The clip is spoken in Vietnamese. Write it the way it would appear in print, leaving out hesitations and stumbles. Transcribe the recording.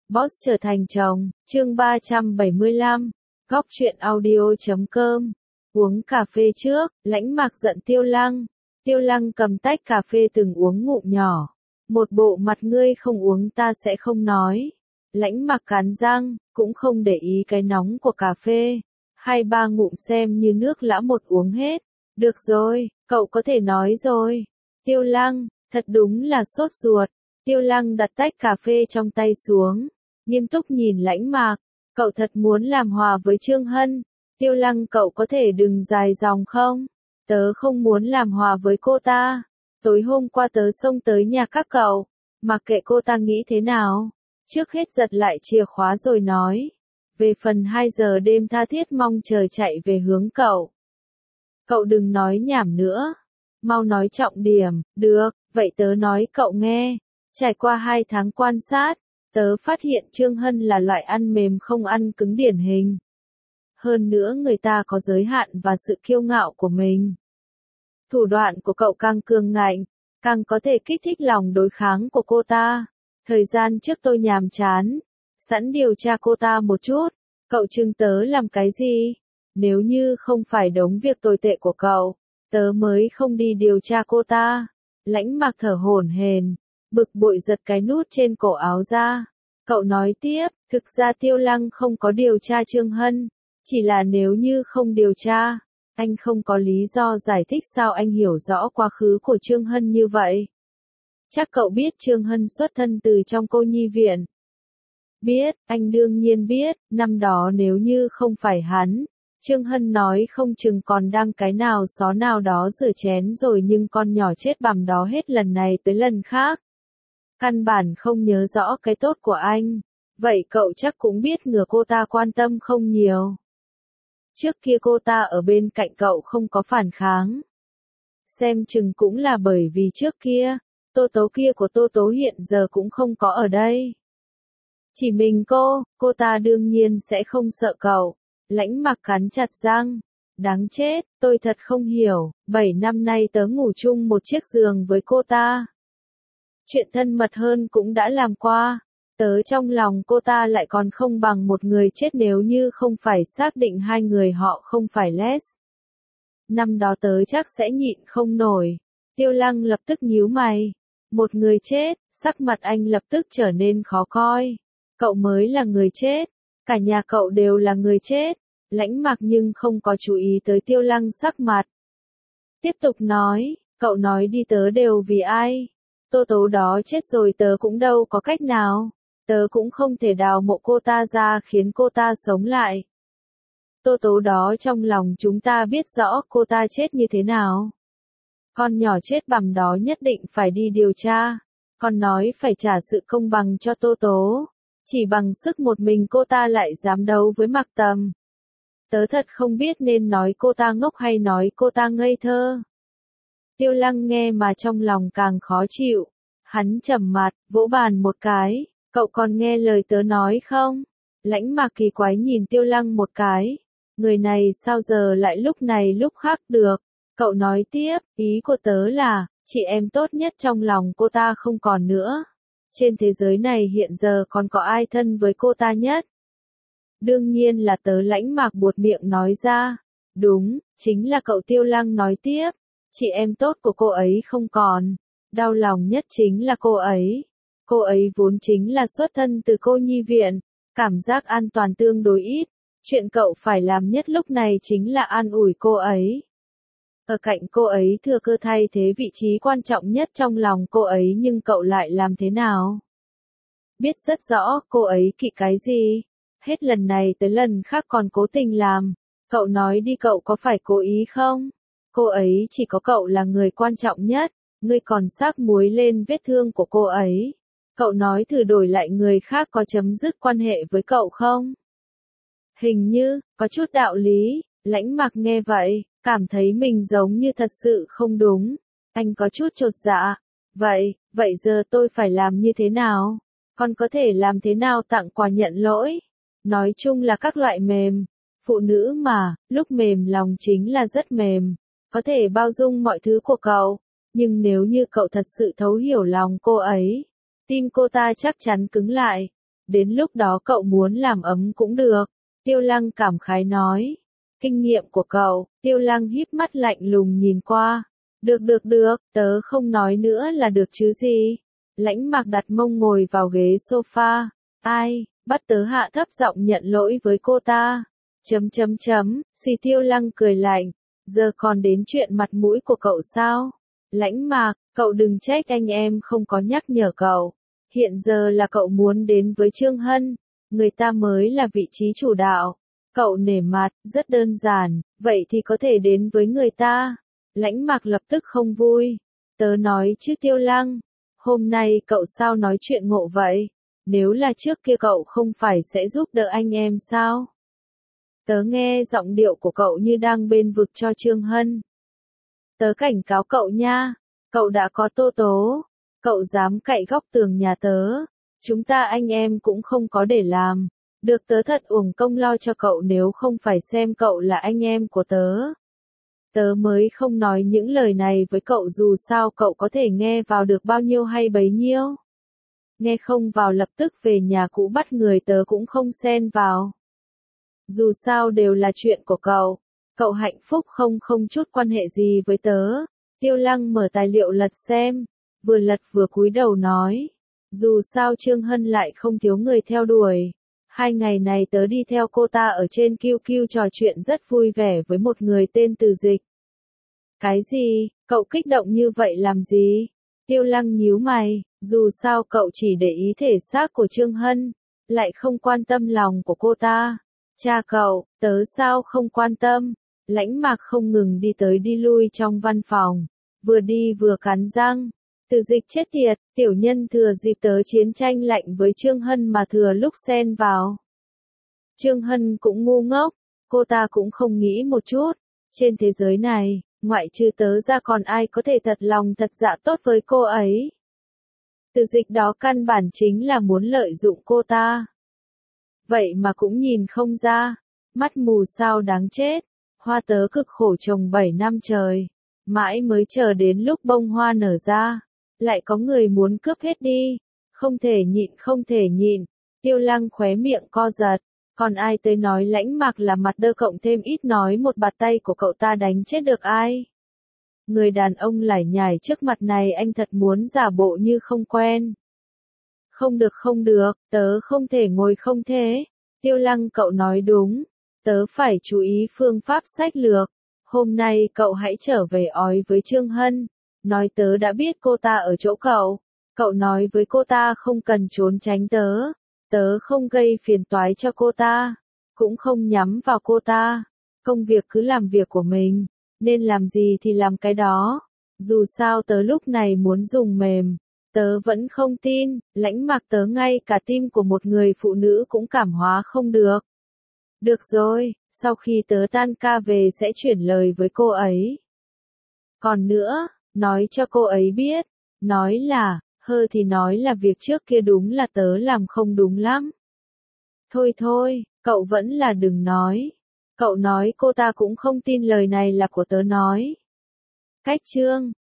Boss trở thành chồng, chương 375, góc truyện audio.com. Uống cà phê trước, Lãnh Mạc giận Tiêu Lăng. Tiêu Lăng cầm tách cà phê từng uống ngụm nhỏ. Một bộ mặt ngươi không uống ta sẽ không nói. Lãnh Mạc cắn răng, cũng không để ý cái nóng của cà phê. 2-3 ngụm xem như nước lã một uống hết. Được rồi, cậu có thể nói rồi. Tiêu Lăng, thật đúng là sốt ruột. Tiêu Lăng đặt tách cà phê trong tay xuống. Nghiêm túc nhìn Lãnh Mạc, cậu thật muốn làm hòa với Trương Hân. Tiêu Lăng, cậu có thể đừng dài dòng không? Tớ không muốn làm hòa với cô ta. Tối hôm qua tớ xông tới nhà các cậu, mặc kệ cô ta nghĩ thế nào. Trước hết giật lại chìa khóa rồi nói. Về phần 2 giờ đêm tha thiết mong chờ chạy về hướng cậu. Cậu đừng nói nhảm nữa. Mau nói trọng điểm, được, vậy tớ nói cậu nghe. Trải qua 2 tháng quan sát, tớ phát hiện Trương Hân là loại ăn mềm không ăn cứng điển hình. Hơn nữa người ta có giới hạn và sự kiêu ngạo của mình. Thủ đoạn của cậu càng cường ngạnh, càng có thể kích thích lòng đối kháng của cô ta. Thời gian trước tôi nhàm chán, sẵn điều tra cô ta một chút. Cậu trưng tớ làm cái gì? Nếu như không phải đống việc tồi tệ của cậu, tớ mới không đi điều tra cô ta. Lãnh Mạc thở hổn hển, bực bội giật cái nút trên cổ áo ra. Cậu nói tiếp, thực ra Tiêu Lăng không có điều tra Trương Hân. Chỉ là nếu như không điều tra, anh không có lý do giải thích sao anh hiểu rõ quá khứ của Trương Hân như vậy. Chắc cậu biết Trương Hân xuất thân từ trong cô nhi viện. Biết, anh đương nhiên biết, năm đó nếu như không phải hắn, Trương Hân nói không chừng còn đang cái nào xó nào đó rửa chén rồi, nhưng con nhỏ chết bằm đó hết lần này tới lần khác. Căn bản không nhớ rõ cái tốt của anh. Vậy cậu chắc cũng biết ngừa cô ta quan tâm không nhiều. Trước kia cô ta ở bên cạnh cậu không có phản kháng. Xem chừng cũng là bởi vì trước kia, Tô Tố kia của Tô Tố hiện giờ cũng không có ở đây. Chỉ mình cô ta đương nhiên sẽ không sợ cậu. Lãnh Mạc cắn chặt răng. Đáng chết, tôi thật không hiểu, 7 năm nay tớ ngủ chung một chiếc giường với cô ta. Chuyện thân mật hơn cũng đã làm qua. Tớ trong lòng cô ta lại còn không bằng một người chết nếu như không phải xác định hai người họ không phải les. Năm đó tớ chắc sẽ nhịn không nổi. Tiêu Lăng lập tức nhíu mày. Một người chết, sắc mặt anh lập tức trở nên khó coi. Cậu mới là người chết. Cả nhà cậu đều là người chết. Lãnh Mạc nhưng không có chú ý tới Tiêu Lăng sắc mặt. Tiếp tục nói, cậu nói đi tớ đều vì ai. Tô Tố đó chết rồi tớ cũng đâu có cách nào. Tớ cũng không thể đào mộ cô ta ra khiến cô ta sống lại. Tô Tố đó trong lòng chúng ta biết rõ cô ta chết như thế nào. Con nhỏ chết bằm đó nhất định phải đi điều tra. Con nói phải trả sự công bằng cho Tô Tố. Chỉ bằng sức một mình cô ta lại dám đấu với Mạc Tầm. Tớ thật không biết nên nói cô ta ngốc hay nói cô ta ngây thơ. Tiêu Lăng nghe mà trong lòng càng khó chịu. Hắn trầm mặt, vỗ bàn một cái. Cậu còn nghe lời tớ nói không? Lãnh Mạc kỳ quái nhìn Tiêu Lăng một cái. Người này sao giờ lại lúc này lúc khác được? Cậu nói tiếp, ý của tớ là, chị em tốt nhất trong lòng cô ta không còn nữa. Trên thế giới này hiện giờ còn có ai thân với cô ta nhất? Đương nhiên là tớ. Lãnh Mạc buột miệng nói ra. Đúng, chính là cậu. Tiêu Lăng nói tiếp. Chị em tốt của cô ấy không còn. Đau lòng nhất chính là cô ấy. Cô ấy vốn chính là xuất thân từ cô nhi viện. Cảm giác an toàn tương đối ít. Chuyện cậu phải làm nhất lúc này chính là an ủi cô ấy. Ở cạnh cô ấy thừa cơ thay thế vị trí quan trọng nhất trong lòng cô ấy, nhưng cậu lại làm thế nào? Biết rất rõ cô ấy kỵ cái gì. Hết lần này tới lần khác còn cố tình làm. Cậu nói đi, cậu có phải cố ý không? Cô ấy chỉ có cậu là người quan trọng nhất. Ngươi còn xác muối lên vết thương của cô ấy. Cậu nói thử đổi lại người khác có chấm dứt quan hệ với cậu không? Hình như, có chút đạo lý. Lãnh Mạc nghe vậy, cảm thấy mình giống như thật sự không đúng. Anh có chút chột dạ. Vậy giờ tôi phải làm như thế nào? Con có thể làm thế nào tặng quà nhận lỗi? Nói chung là các loại mềm. Phụ nữ mà, lúc mềm lòng chính là rất mềm. Có thể bao dung mọi thứ của cậu. Nhưng nếu như cậu thật sự thấu hiểu lòng cô ấy, tim cô ta chắc chắn cứng lại. đến lúc đó cậu muốn làm ấm cũng được. Tiêu Lăng cảm khái nói. Kinh nghiệm của cậu, Tiêu Lăng híp mắt lạnh lùng nhìn qua. Được, tớ không nói nữa là được chứ gì. Lãnh Mạc đặt mông ngồi vào ghế sofa. Ai, bắt tớ hạ thấp giọng nhận lỗi với cô ta. Suy Tiêu Lăng cười lạnh. Giờ còn đến chuyện mặt mũi của cậu sao? Lãnh Mạc, cậu đừng trách anh em không có nhắc nhở cậu. Hiện giờ là cậu muốn đến với Trương Hân. Người ta mới là vị trí chủ đạo. Cậu nể mặt, rất đơn giản, vậy thì có thể đến với người ta. Lãnh Mạc lập tức không vui. Tớ nói chứ Tiêu Lăng, hôm nay cậu sao nói chuyện ngộ vậy? Nếu là trước kia cậu không phải sẽ giúp đỡ anh em sao? Tớ nghe giọng điệu của cậu như đang bên vực cho Trương Hân. Tớ cảnh cáo cậu nha, cậu đã có Tô Tố, cậu dám cậy góc tường nhà tớ, chúng ta anh em cũng không có để làm. Được tớ thật uổng công lo cho cậu nếu không phải xem cậu là anh em của tớ. Tớ mới không nói những lời này với cậu dù sao cậu có thể nghe vào được bao nhiêu hay bấy nhiêu. Nghe không vào lập tức về nhà cũ bắt người tớ cũng không xen vào. Dù sao đều là chuyện của cậu hạnh phúc không chút quan hệ gì với tớ. Tiêu Lăng mở tài liệu lật xem, vừa lật vừa cúi đầu nói. Dù sao Trương Hân lại không thiếu người theo đuổi. 2 ngày này tớ đi theo cô ta ở trên QQ trò chuyện rất vui vẻ với một người tên Từ Dịch. Cái gì, cậu kích động như vậy làm gì? Tiêu Lăng nhíu mày, dù sao cậu chỉ để ý thể xác của Trương Hân, lại không quan tâm lòng của cô ta. Cha cậu, tớ sao không quan tâm? Lãnh Mạc không ngừng đi tới đi lui trong văn phòng, vừa đi vừa cắn răng. Từ Dịch chết tiệt, tiểu nhân thừa dịp tớ chiến tranh lạnh với Trương Hân mà thừa lúc xen vào. Trương Hân cũng ngu ngốc, cô ta cũng không nghĩ một chút. Trên thế giới này, ngoại trừ tớ ra còn ai có thể thật lòng thật dạ tốt với cô ấy. Từ Dịch đó căn bản chính là muốn lợi dụng cô ta. Vậy mà cũng nhìn không ra, mắt mù sao đáng chết. Hoa tớ cực khổ trồng 7 năm trời, mãi mới chờ đến lúc bông hoa nở ra, lại có người muốn cướp hết đi. Không thể nhịn. Tiêu Lăng khóe miệng co giật, còn ai tới nói Lãnh Mạc là mặt đơ cộng thêm ít nói một bạt tay của cậu ta đánh chết được ai. Người đàn ông lải nhải trước mặt này anh thật muốn giả bộ như không quen. Không được, tớ không thể ngồi không thế. Tiêu Lăng cậu nói đúng, tớ phải chú ý phương pháp sách lược. Hôm nay cậu hãy trở về ói với Trương Hân, nói tớ đã biết cô ta ở chỗ cậu. Cậu nói với cô ta không cần trốn tránh tớ. Tớ không gây phiền toái cho cô ta, cũng không nhắm vào cô ta. Công việc cứ làm việc của mình, nên làm gì thì làm cái đó. Dù sao tớ lúc này muốn dùng mềm. Tớ vẫn không tin, Lãnh Mạc tớ ngay cả tim của một người phụ nữ cũng cảm hóa không được. Được rồi, sau khi tớ tan ca về sẽ chuyển lời với cô ấy. Còn nữa, nói cho cô ấy biết, nói là việc trước kia đúng là tớ làm không đúng lắm. Thôi, cậu vẫn là đừng nói. Cậu nói cô ta cũng không tin lời này là của tớ nói. Cách chương